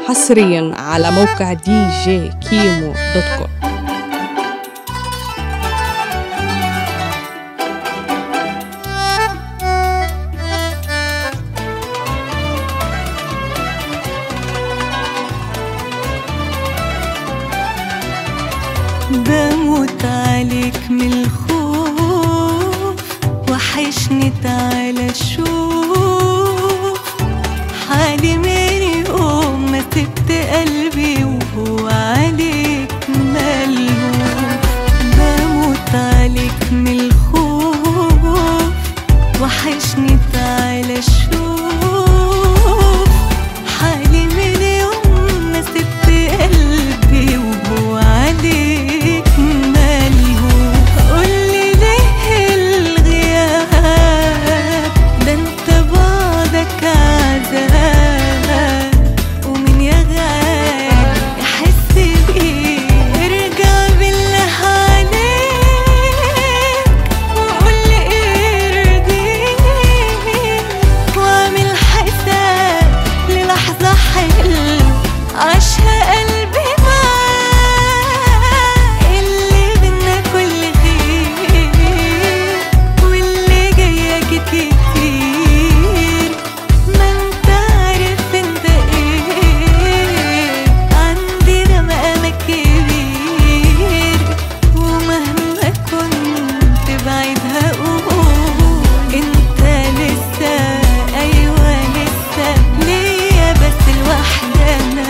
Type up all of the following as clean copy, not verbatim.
حصريا على موقع djkimo.com. بموت عليك من الخوف، وحشني تعالى شوف حالي من يوم ما سبت قلبي وهو عليك ملهوف. بموت عليك من الخوف، وحشني تعالى شوف حالي من يوم ما سبت قلبي وهو عليك ملهوف. قولي ليه الغياب ده، انت بعدك عذاب، ومن يغاب يحس بيه. ارجع بالله عليك وقولي ارضيك، واعمل حساب للحظة حلوة عاشها قلبي معاك. اللي بينا كل خير واللي جاية كتير، ما انت عارف انت ايه. عندنا مقامك كبير، ومهما كنت بعيد هقول انت لسه، ايوه لسه ليا بس لوحدنا.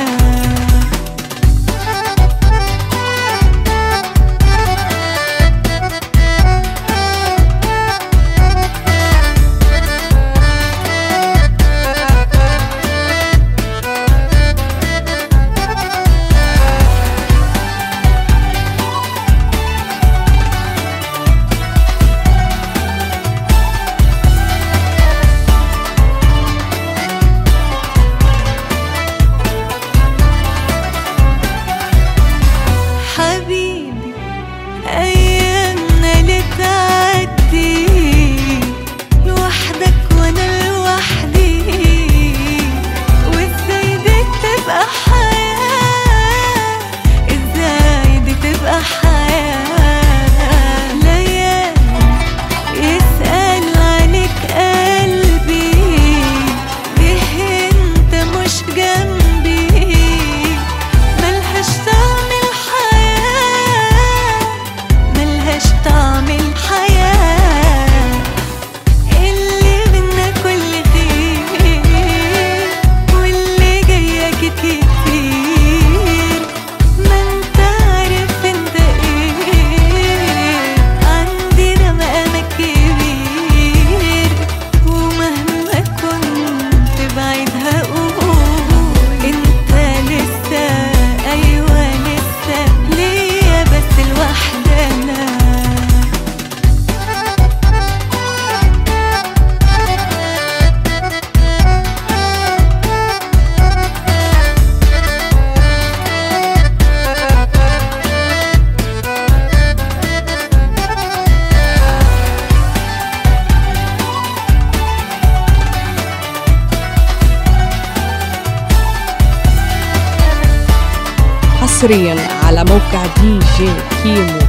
حبيبي أيامنا لتعدي لوحدك وأنا لوحدي، وإزاي دي تبقى حياة، إزاي دي تبقى حياة. ليالي يسأل عليك قلبي، ليه أنت مش جنبي؟ ملهاش طعم الحياة، ملهاش طعم الحياة. اللي بينا كل خير واللي جاية كتير، ما انت عارف انت ايه. عندنا مقامك كبير، ومهما كنت بعيد هقول انت لسه، ايوه لسه ليا بس لوحدنا. حصريا على موقع djkimo.com.